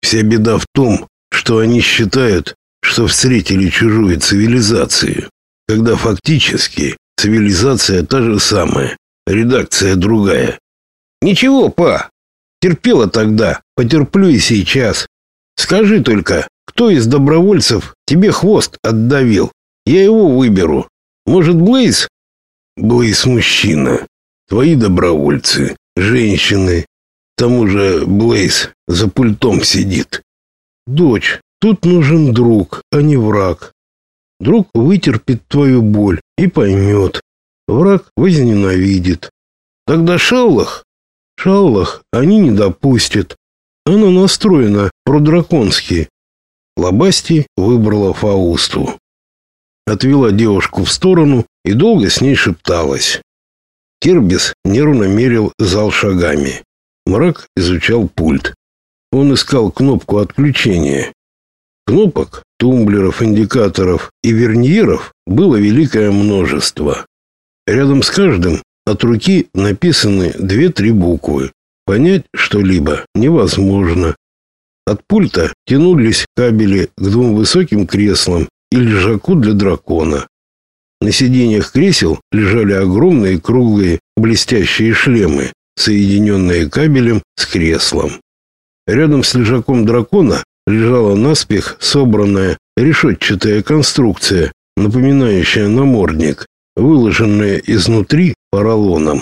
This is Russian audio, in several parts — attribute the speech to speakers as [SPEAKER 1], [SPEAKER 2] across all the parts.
[SPEAKER 1] Вся беда в том, что они считают, что встретили чужую цивилизацию, когда фактически цивилизация та же самая, редакция другая. Ничего, па, терпела тогда, потерплю и сейчас. Скажи только, кто из добровольцев тебе хвост отдавил? Я его выберу. Может, Блейз? Блейз мужчина. Твои добровольцы, женщины. К тому же Блейз за пультом сидит. Дочь, тут нужен друг, а не враг. Друг вытерпит твою боль и поймет. Враг возненавидит. Тогда Шаллах? Шаллах они не допустят. Она настроена продраконски. Лобасти выбрала Фаусту. Отвела девушку в сторону и долго с ней шепталась. Кербис нервно мерил зал шагами. Мрак изучал пульт. Он искал кнопку отключения. Кнопок, тумблеров, индикаторов и верниеров было великое множество. Рядом с каждым от руки написаны 2-3 буквы. Понять что-либо невозможно. От пульта тянулись кабели к 2 высоким креслам и лежаку для дракона. На сиденьях кресел лежали огромные круглые блестящие шлемы, соединенные кабелем с креслом. Рядом с лежаком дракона лежала наспех собранная решетчатая конструкция, напоминающая намордник, выложенная изнутри поролоном.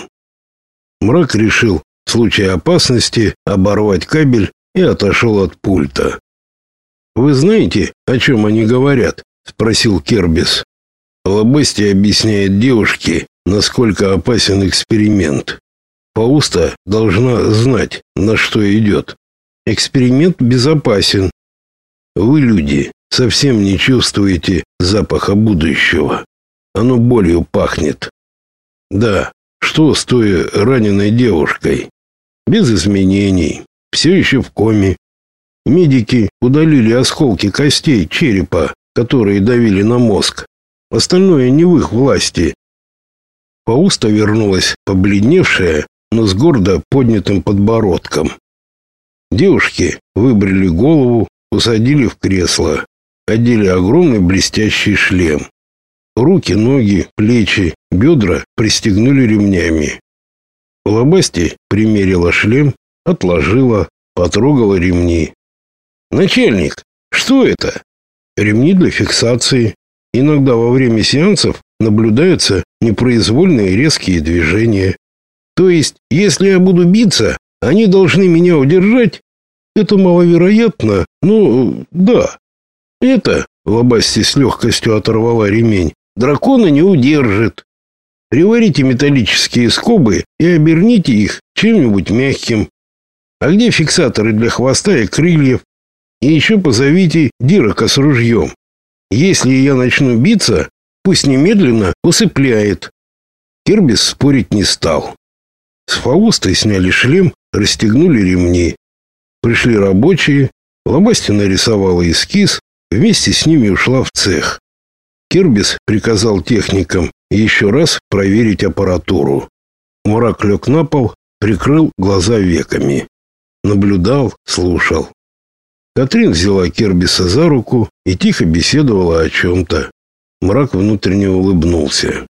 [SPEAKER 1] Мрак решил в случае опасности оборвать кабель и отошел от пульта. «Вы знаете, о чем они говорят?» — спросил Кербис. Лобасти объясняет девушке, насколько опасен эксперимент. Фауста должна знать, на что идет. Эксперимент безопасен. Вы, люди, совсем не чувствуете запаха будущего. Оно болью пахнет. Да, что с той раненой девушкой? Без изменений. Все еще в коме. Медики удалили осколки костей черепа, которые давили на мозг. Остальное не в их власти. Фауста вернулась побледневшая, но с гордо поднятым подбородком. Девушки выбрили голову, усадили в кресло, одели огромный блестящий шлем. Руки, ноги, плечи, бедра пристегнули ремнями. Лобасти примерила шлем, отложила, потрогала ремни. «Начальник, что это?» «Ремни для фиксации. Иногда во время сеансов наблюдаются непроизвольные резкие движения. То есть, если я буду биться, они должны меня удержать? Это маловероятно, но да. Это, Лобасти с легкостью оторвала ремень, дракона не удержит. Приварите металлические скобы и оберните их чем-нибудь мягким. А где фиксаторы для хвоста и крыльев? И еще позовите Дирака с ружьем. Если я начну биться, пусть немедленно усыпляет». Кербис спорить не стал. С Фаустой сняли шлем, расстегнули ремни. Пришли рабочие, Лобасти нарисовала эскиз, вместе с ними ушла в цех. Кербис приказал техникам еще раз проверить аппаратуру. Мрак лег на пол, прикрыл глаза веками. Наблюдал, слушал. Катрин взяла Кербиса за руку и тихо беседовала о чем-то. Мрак внутренне улыбнулся.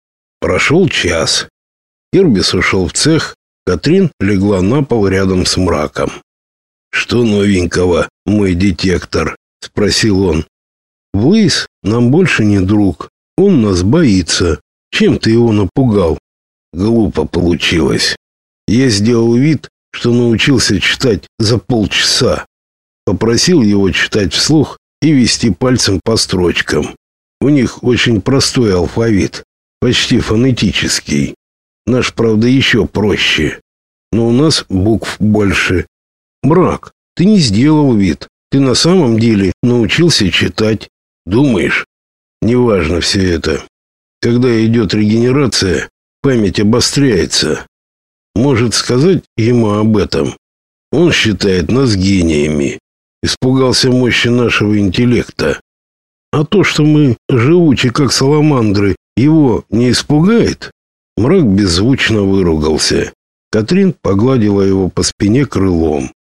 [SPEAKER 1] Прошел час. Кербис ушел в цех, Катрин легла на пол рядом с Мраком. «Что новенького, мой детектор?» — спросил он. «Блейз нам больше не друг. Он нас боится. Чем ты его напугал?» «Глупо получилось. Я сделал вид, что научился читать за полчаса. Попросил его читать вслух и вести пальцем по строчкам. У них очень простой алфавит, почти фонетический. Наш, правда, еще проще. Но у нас букв больше. Мрак, ты не сделал вид. Ты на самом деле научился читать. Думаешь? Неважно все это. Когда идет регенерация, память обостряется. Может сказать ему об этом? Он считает нас гениями. Испугался мощи нашего интеллекта. А то, что мы живучи, как саламандры, его не испугает? Мрак беззвучно выругался. Катрин погладила его по спине крылом.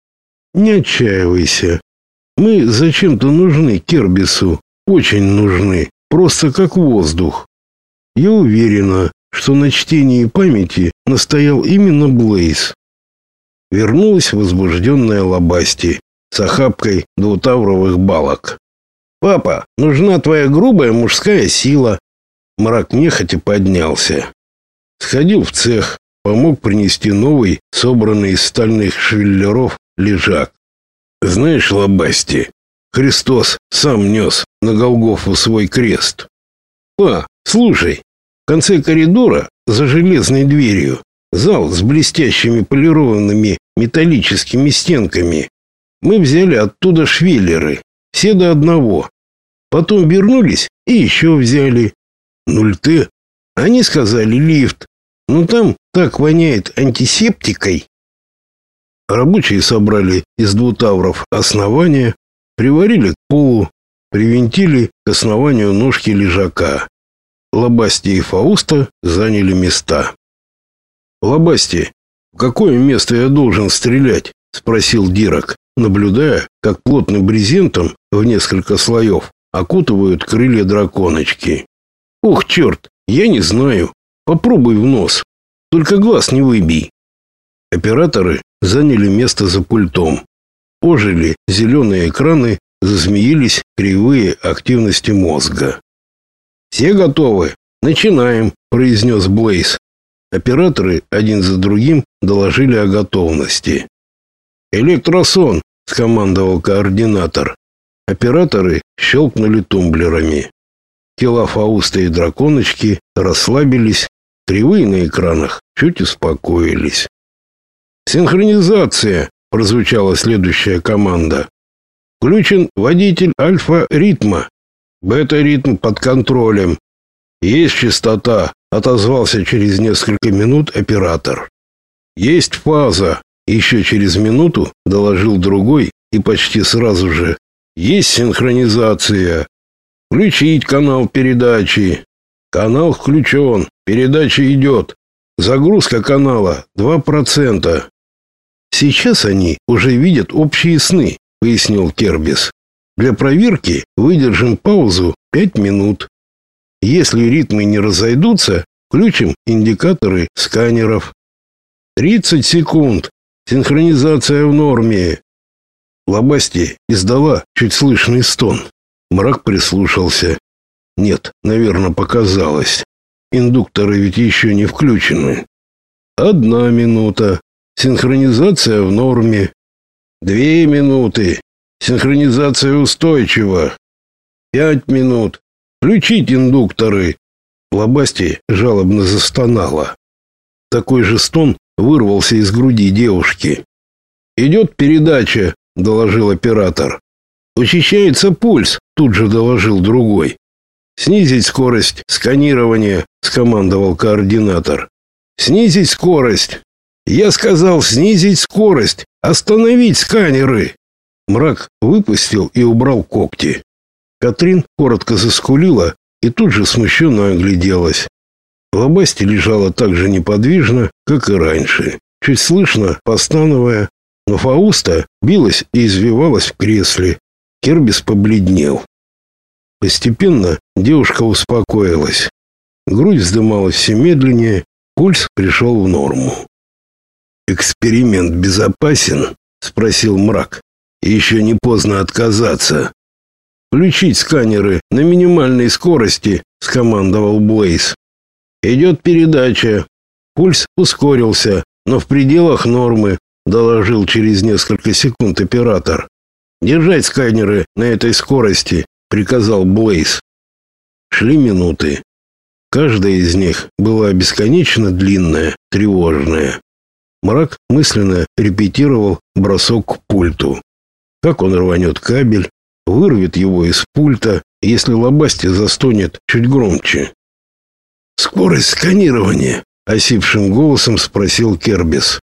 [SPEAKER 1] Не отчаивайся. Мы зачем-то нужны Кербису. Очень нужны. Просто как воздух. Я уверена, что на чтении памяти настоял именно Блейз. Вернулась возбужденная Лобасти с охапкой двутавровых балок. «Папа, нужна твоя грубая мужская сила». Мрак нехотя поднялся. Сходил в цех, помог принести новый, собранный из стальных швеллеров, лежак. «Знаешь, Лобасти, Христос сам нес на Голгофу свой крест». «Па, слушай, в конце коридора, за железной дверью, зал с блестящими полированными металлическими стенками. Мы взяли оттуда швеллеры, все до одного. Потом вернулись и еще взяли. 0Т. Они сказали лифт. Но там так воняет антисептикой». Рабочие собрали из двутавров основания, приварили к полу, привинтили к основанию ножки лежака. Лобасти и Фауста заняли места. «Лобасти, в какое место я должен стрелять?» — спросил Дирак, наблюдая, как плотным брезентом в несколько слоев окутывают крылья драконочки. «Ох, черт, я не знаю. Попробуй в нос. Только глаз не выбей». Операторы заняли место за пультом. Ожили зеленые экраны, зазмеились кривые активности мозга. «Все готовы? Начинаем», — произнес Блейз. Операторы один за другим доложили о готовности. «Электросон», — скомандовал координатор. Операторы щелкнули тумблерами. Тела Фауста и драконочки расслабились, кривые на экранах чуть успокоились. «Синхронизация», — прозвучала следующая команда. «Включен водитель альфа-ритма. Бета-ритм под контролем. Есть частота», — отозвался через несколько минут оператор. «Есть фаза», — еще через минуту доложил другой, и почти сразу же: «Есть синхронизация. Включить канал передачи. Канал включен, передача идет. Загрузка канала 2%. «Сейчас они уже видят общие сны», — пояснил Кербис. «Для проверки выдержим паузу 5 минут. Если ритмы не разойдутся, включим индикаторы сканеров. 30 секунд. Синхронизация в норме». Лобасти издала чуть слышный стон. Мрак прислушался. Нет, наверное, показалось. Индукторы ведь еще не включены. 1 минута. Синхронизация в норме. 2 минуты. Синхронизация устойчива. 5 минут. Включить индукторы. Лобасти жалобно застонала. Такой же стон вырвался из груди девушки. «Идет передача», — доложил оператор. «Учащается пульс», — тут же доложил другой. «Снизить скорость сканирования», — скомандовал координатор. «Снизить скорость». «Я сказал снизить скорость, остановить сканеры». Мрак выпустил и убрал когти. Катрин коротко заскулила и тут же смущенно огляделась. Лобасти лежала так же неподвижно, как и раньше, чуть слышно постановая, но Фауста билась и извивалась в кресле. Кербис побледнел. Постепенно девушка успокоилась. Грудь вздымалась все медленнее, пульс пришел в норму. «Эксперимент безопасен?» — спросил Мрак. «Еще не поздно отказаться». «Включить сканеры на минимальной скорости», — скомандовал Блейз. «Идет передача». Пульс ускорился, но в пределах нормы, доложил через несколько секунд оператор. «Держать сканеры на этой скорости», — приказал Блейз. Шли минуты. Каждая из них была бесконечно длинная, тревожная. Мрак мысленно репетировал бросок к пульту. Как он рванет кабель, вырвет его из пульта, если Лобасти застонет чуть громче. «Скорость сканирования?» — осипшим голосом спросил Кербис.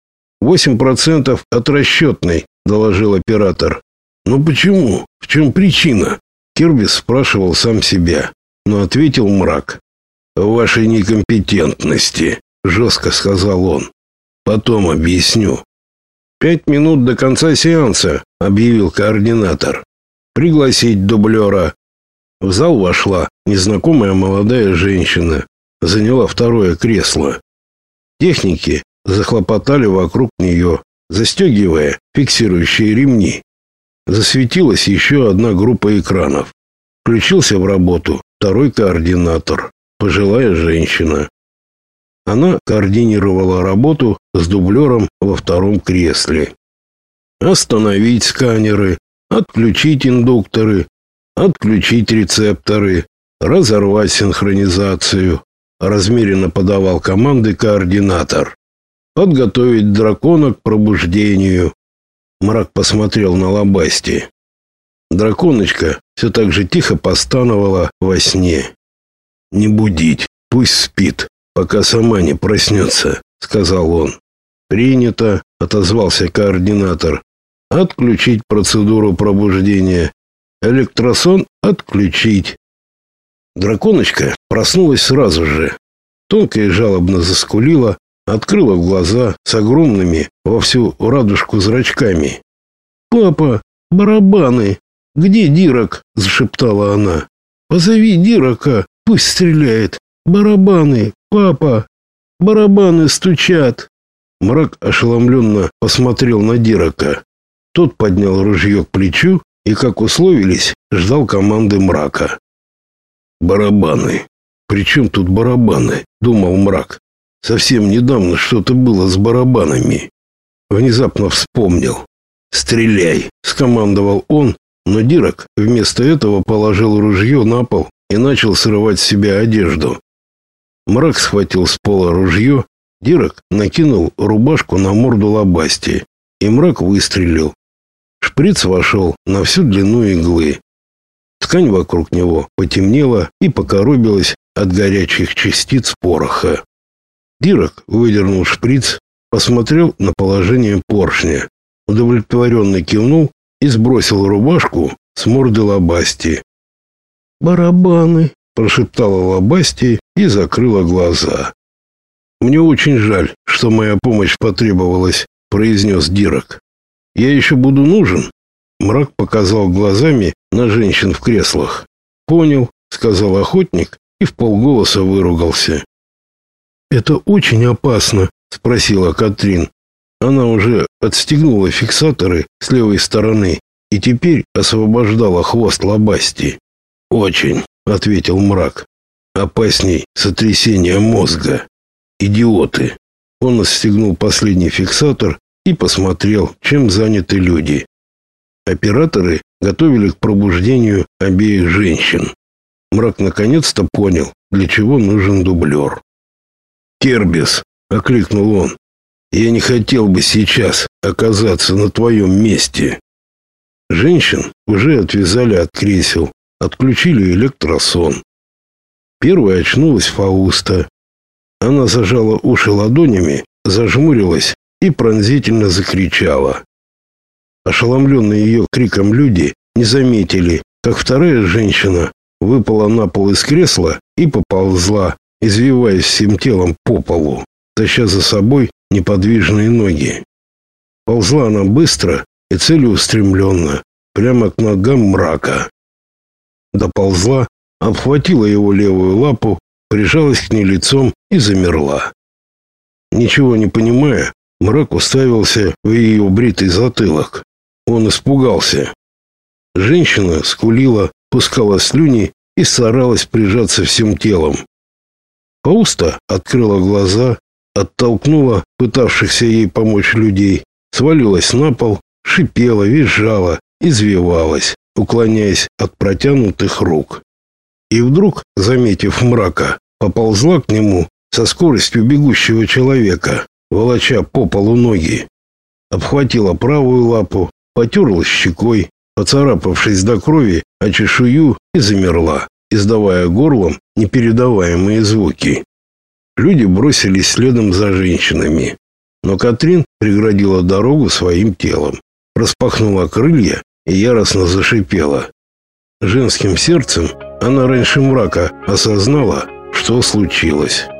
[SPEAKER 1] 8% от расчетной», — доложил оператор. «Но почему? В чем причина?» Кербис спрашивал сам себя, но ответил Мрак. «В вашей некомпетентности», — жестко сказал он. «Потом объясню». 5 минут до конца сеанса», — объявил координатор. «Пригласить дублера». В зал вошла незнакомая молодая женщина, заняла второе кресло. Техники захлопотали вокруг нее, застегивая фиксирующие ремни. Засветилась еще одна группа экранов. Включился в работу второй координатор, пожилая женщина. Она координировала работу с дублером во втором кресле. Остановить сканеры, отключить индукторы, отключить рецепторы, разорвать синхронизацию. Размеренно подавал команды координатор. Подготовить дракона к пробуждению. Мрак посмотрел на Лобасти. Драконочка все так же тихо постановала во сне. «Не будить, пусть спит, пока сама не проснется», — сказал он. «Принято», — отозвался координатор. «Отключить процедуру пробуждения. Электросон отключить». Драконочка проснулась сразу же. Тонко и жалобно заскулила, открыла глаза с огромными во всю радужку зрачками. «Папа, барабаны! Где Дирак?» — зашептала она. «Позови Дирака, пусть стреляет! Барабаны, папа! Барабаны стучат!» Мрак ошеломленно посмотрел на Дирака. Тот поднял ружье к плечу и, как условились, ждал команды Мрака. «Барабаны! При чем тут барабаны?» — думал Мрак. «Совсем недавно что-то было с барабанами». Внезапно вспомнил. «Стреляй!» — скомандовал он, но Дирак вместо этого положил ружье на пол и начал срывать с себя одежду. Мрак схватил с пола ружье, Дирак накинул рубашку на морду Лобасти, и Мрак выстрелил. Шприц вошел на всю длину иглы. Ткань вокруг него потемнела и покоробилась от горячих частиц пороха. Дирак выдернул шприц, посмотрел на положение поршня, удовлетворенно кивнул и сбросил рубашку с морды Лобасти. «Барабаны!» — прошептала Лобасти и закрыла глаза. «Мне очень жаль, что моя помощь потребовалась», — произнес Дирак. «Я еще буду нужен?» Мрак показал глазами на женщин в креслах. «Понял», — сказал охотник и вполголоса выругался. «Это очень опасно», — спросила Катрин. Она уже отстегнула фиксаторы с левой стороны и теперь освобождала хвост Лобасти. «Очень», — ответил Мрак. «Опасней сотрясения мозга. Идиоты». Он отстегнул последний фиксатор и посмотрел, чем заняты люди. Операторы готовили к пробуждению обеих женщин. Мрак наконец-то понял, для чего нужен дублер. «Кербис», — окликнул он, — «я не хотел бы сейчас оказаться на твоем месте». Женщин уже отвязали от кресел, отключили электросон. Первой очнулась Фауста. Она зажала уши ладонями, зажмурилась и пронзительно закричала. Ошеломленные ее криком люди не заметили, как вторая женщина выпала на пол из кресла и поползла, извиваясь всем телом по полу, таща за собой неподвижные ноги. Ползла она быстро и целеустремленно, прямо к ногам Мрака. Доползла, обхватила его левую лапу, прижалась к ней лицом и замерла. Ничего не понимая, Мрак уставился в ее бритый затылок. Он испугался. Женщина скулила, пускала слюни и старалась прижаться всем телом. Фауста открыла глаза, оттолкнула пытавшихся ей помочь людей, свалилась на пол, шипела, визжала, извивалась, уклоняясь от протянутых рук. И вдруг, заметив Мрака, поползла к нему со скоростью бегущего человека, волоча по полу ноги. Обхватила правую лапу, потерлась щекой, поцарапавшись до крови о чешую, и замерла, издавая горлом непередаваемые звуки. Люди бросились следом за женщинами, но Катрин преградила дорогу своим телом, распахнула крылья и яростно зашипела. Женским сердцем она раньше Мрака осознала, что случилось.